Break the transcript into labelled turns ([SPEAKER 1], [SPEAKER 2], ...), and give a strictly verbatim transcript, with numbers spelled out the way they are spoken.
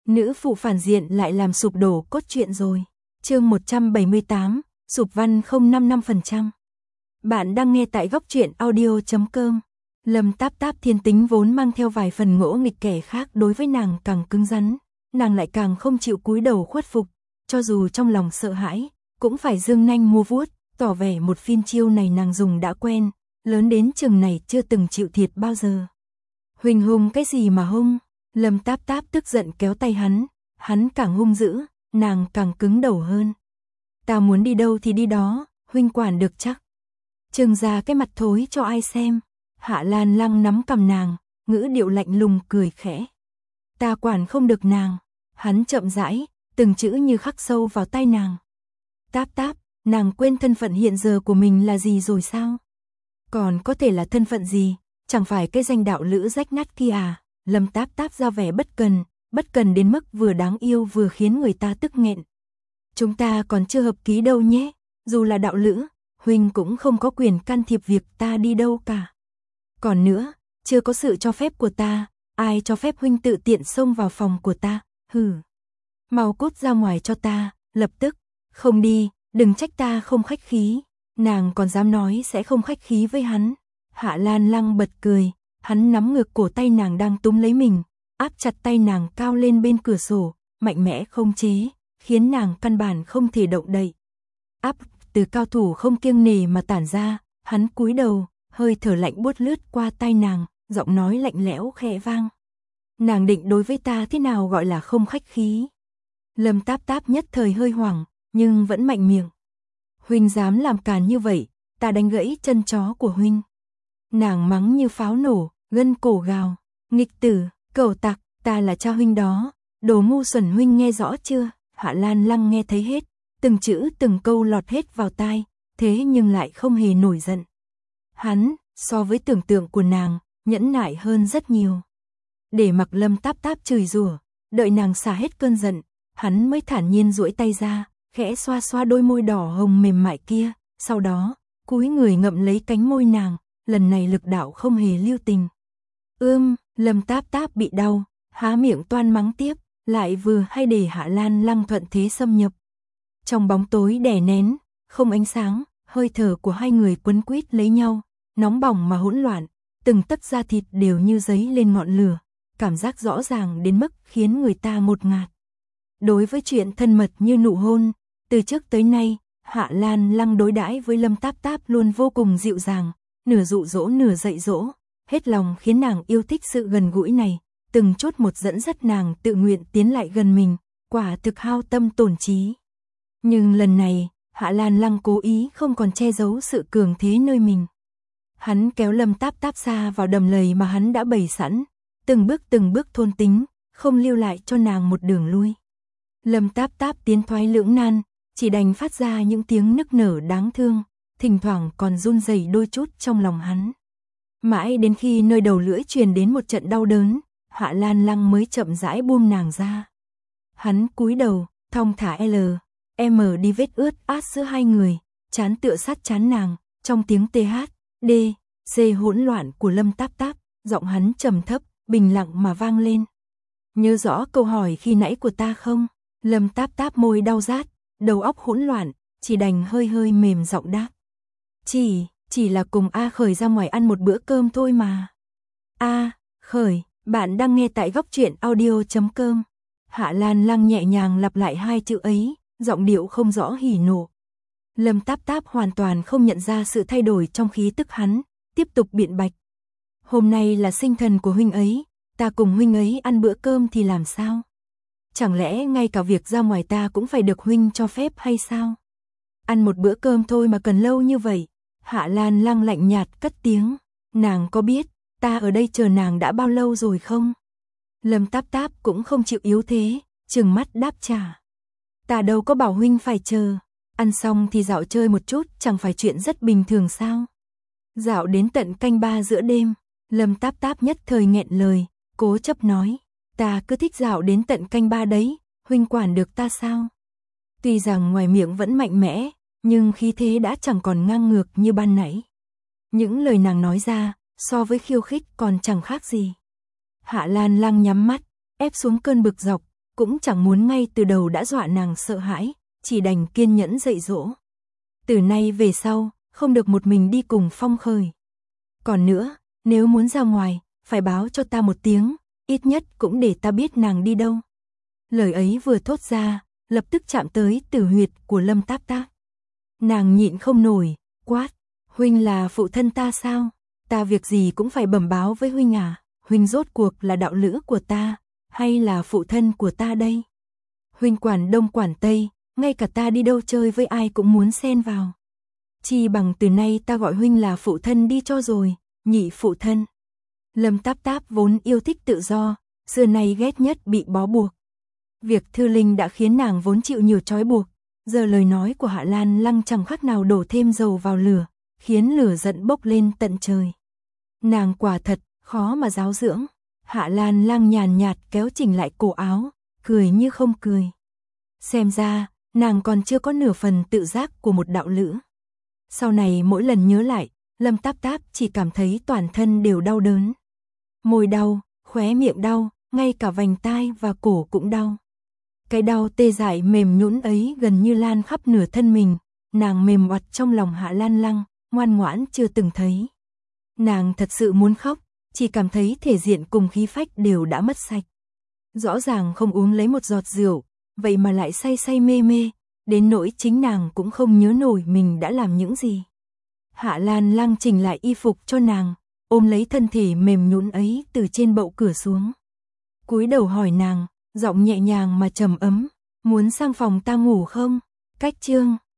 [SPEAKER 1] Nữ phụ phản diện lại làm sụp đổ cốt truyện rồi. Chương một trăm bảy mươi tám, sụp văn không năm mươi lăm phần trăm. Bạn đang nghe tại góc truyện audio chấm com. Lâm Táp Táp thiên tính vốn mang theo vài phần ngỗ nghịch, kẻ khác đối với nàng càng cứng rắn, nàng lại càng không chịu cúi đầu khuất phục, cho dù trong lòng sợ hãi, cũng phải giương nanh múa vuốt, tỏ vẻ một phiên chiêu này nàng dùng đã quen, lớn đến chừng này chưa từng chịu thiệt bao giờ. Huỳnh hùng cái gì mà hung? Lâm Táp Táp tức giận kéo tay hắn, hắn càng hung dữ, nàng càng cứng đầu hơn. Ta muốn đi đâu thì đi đó, huynh quản được chắc. Trừng ra cái mặt thối cho ai xem. Hạ Lan Lăng nắm cầm nàng, ngữ điệu lạnh lùng cười khẽ. Ta quản không được nàng. Hắn chậm rãi, từng chữ như khắc sâu vào tay nàng. Táp Táp, nàng quên thân phận hiện giờ của mình là gì rồi sao? Còn có thể là thân phận gì? Chẳng phải cái danh đạo lữ rách nát kia à? Lâm Táp Táp ra vẻ bất cần, bất cần đến mức vừa đáng yêu vừa khiến người ta tức nghẹn. Chúng ta còn chưa hợp ký đâu nhé, dù là đạo lữ, huynh cũng không có quyền can thiệp việc ta đi đâu cả. Còn nữa, chưa có sự cho phép của ta, ai cho phép huynh tự tiện xông vào phòng của ta, hừ. Mau cút ra ngoài cho ta, lập tức, không đi, đừng trách ta không khách khí. Nàng còn dám nói sẽ không khách khí với hắn. Hạ Lan Lăng bật cười, hắn nắm ngược cổ tay nàng đang túm lấy mình, áp chặt tay nàng cao lên bên cửa sổ, mạnh mẽ không chế, khiến nàng căn bản không thể động đậy. Áp từ cao thủ không kiêng nề mà tản ra, hắn cúi đầu, hơi thở lạnh buốt lướt qua tai nàng, giọng nói lạnh lẽo khẽ vang. Nàng định đối với ta thế nào gọi là không khách khí? Lâm Táp Táp nhất thời hơi hoảng, nhưng vẫn mạnh miệng. Huynh dám làm càn như vậy, ta đánh gãy chân chó của huynh. Nàng mắng như pháo nổ, gân cổ gào, nghịch tử, cẩu tặc, ta là cha huynh đó, đồ ngu xuẩn, huynh nghe rõ chưa? Hạ Lan Lăng nghe thấy hết, từng chữ từng câu lọt hết vào tai, thế nhưng lại không hề nổi giận. Hắn, so với tưởng tượng của nàng, nhẫn nại hơn rất nhiều. Để mặc Lâm Táp Táp chửi rủa, đợi nàng xả hết cơn giận, hắn mới thản nhiên duỗi tay ra, khẽ xoa xoa đôi môi đỏ hồng mềm mại kia, sau đó, cúi người ngậm lấy cánh môi nàng, lần này lực đạo không hề lưu tình. Ưm, Lâm Táp Táp bị đau, há miệng toan mắng tiếp, lại vừa hay để Hạ Lan Lăng thuận thế xâm nhập. Trong bóng tối đè nén, không ánh sáng, hơi thở của hai người quấn quýt lấy nhau, nóng bỏng mà hỗn loạn, từng tấc da thịt đều như giấy lên ngọn lửa, cảm giác rõ ràng đến mức khiến người ta ngột ngạt. Đối với chuyện thân mật như nụ hôn, từ trước tới nay, Hạ Lan Lăng đối đãi với Lâm Táp Táp luôn vô cùng dịu dàng, nửa dụ dỗ nửa dạy dỗ, hết lòng khiến nàng yêu thích sự gần gũi này, từng chốt một dẫn dắt nàng tự nguyện tiến lại gần mình, quả thực hao tâm tổn trí. Nhưng lần này, Hạ Lan Lăng cố ý không còn che giấu sự cường thế nơi mình. Hắn kéo Lâm Táp Táp xa vào đầm lầy mà hắn đã bày sẵn, từng bước từng bước thôn tính, không lưu lại cho nàng một đường lui. Lâm Táp Táp tiến thoái lưỡng nan, chỉ đành phát ra những tiếng nức nở đáng thương, thỉnh thoảng còn run rẩy đôi chút trong lòng hắn. Mãi đến khi nơi đầu lưỡi truyền đến một trận đau đớn, Hạ Lan Lăng mới chậm rãi buông nàng ra. Hắn cúi đầu, thong thả L, M đi vết ướt át giữa hai người, chán tựa sát chán nàng, trong tiếng T H, D, C hỗn loạn của Lâm Táp Táp, giọng hắn trầm thấp, bình lặng mà vang lên. Nhớ rõ câu hỏi khi nãy của ta không? Lâm Táp Táp môi đau rát, đầu óc hỗn loạn, chỉ đành hơi hơi mềm giọng đáp. Chỉ, chỉ là cùng A Khởi ra ngoài ăn một bữa cơm thôi mà. A, Khởi, bạn đang nghe tại góc truyện audio chấm com. Hạ Lan Lăng nhẹ nhàng lặp lại hai chữ ấy, giọng điệu không rõ hỉ nộ. Lâm Táp Táp hoàn toàn không nhận ra sự thay đổi trong khí tức hắn, tiếp tục biện bạch. Hôm nay là sinh thần của huynh ấy, ta cùng huynh ấy ăn bữa cơm thì làm sao? Chẳng lẽ ngay cả việc ra ngoài ta cũng phải được huynh cho phép hay sao? Ăn một bữa cơm thôi mà cần lâu như vậy. Hạ Lan Lăng lạnh nhạt cất tiếng, nàng có biết ta ở đây chờ nàng đã bao lâu rồi không? Lâm Táp Táp cũng không chịu yếu thế, trừng mắt đáp trả. Ta đâu có bảo huynh phải chờ, ăn xong thì dạo chơi một chút chẳng phải chuyện rất bình thường sao? Dạo đến tận canh ba giữa đêm, Lâm Táp Táp nhất thời nghẹn lời, cố chấp nói, ta cứ thích dạo đến tận canh ba đấy, huynh quản được ta sao? Tuy rằng ngoài miệng vẫn mạnh mẽ, nhưng khí thế đã chẳng còn ngang ngược như ban nãy. Những lời nàng nói ra, so với khiêu khích còn chẳng khác gì. Hạ Lan Lăng nhắm mắt, ép xuống cơn bực dọc, cũng chẳng muốn ngay từ đầu đã dọa nàng sợ hãi, chỉ đành kiên nhẫn dạy dỗ. Từ nay về sau, không được một mình đi cùng Phong Khởi. Còn nữa, nếu muốn ra ngoài, phải báo cho ta một tiếng, ít nhất cũng để ta biết nàng đi đâu. Lời ấy vừa thốt ra, lập tức chạm tới tử huyệt của Lâm Táp Tác. Nàng nhịn không nổi, quát, huynh là phụ thân ta sao? Ta việc gì cũng phải bẩm báo với huynh à? Huynh rốt cuộc là đạo lữ của ta, hay là phụ thân của ta đây? Huynh quản đông quản tây, ngay cả ta đi đâu chơi với ai cũng muốn xen vào. Chi bằng từ nay ta gọi huynh là phụ thân đi cho rồi, nhị phụ thân. Lâm Táp Táp vốn yêu thích tự do, xưa nay ghét nhất bị bó buộc. Việc Thư Linh đã khiến nàng vốn chịu nhiều trói buộc, giờ lời nói của Hạ Lan Lăng chẳng khác nào đổ thêm dầu vào lửa, khiến lửa giận bốc lên tận trời. Nàng quả thật khó mà giáo dưỡng. Hạ Lan Lăng nhàn nhạt kéo chỉnh lại cổ áo, cười như không cười. Xem ra, nàng còn chưa có nửa phần tự giác của một đạo lữ. Sau này mỗi lần nhớ lại, Lâm Táp Táp chỉ cảm thấy toàn thân đều đau đớn. Môi đau, khóe miệng đau, ngay cả vành tai và cổ cũng đau. Cái đau tê dại mềm nhũn ấy gần như lan khắp nửa thân mình, nàng mềm oặt trong lòng Hạ Lan Lăng, ngoan ngoãn chưa từng thấy. Nàng thật sự muốn khóc, chỉ cảm thấy thể diện cùng khí phách đều đã mất sạch. Rõ ràng không uống lấy một giọt rượu, vậy mà lại say say mê mê, đến nỗi chính nàng cũng không nhớ nổi mình đã làm những gì. Hạ Lan Lăng chỉnh lại y phục cho nàng, ôm lấy thân thể mềm nhũn ấy từ trên bậu cửa xuống. Cúi đầu hỏi nàng, giọng nhẹ nhàng mà trầm ấm, muốn sang phòng ta ngủ không? Cách chương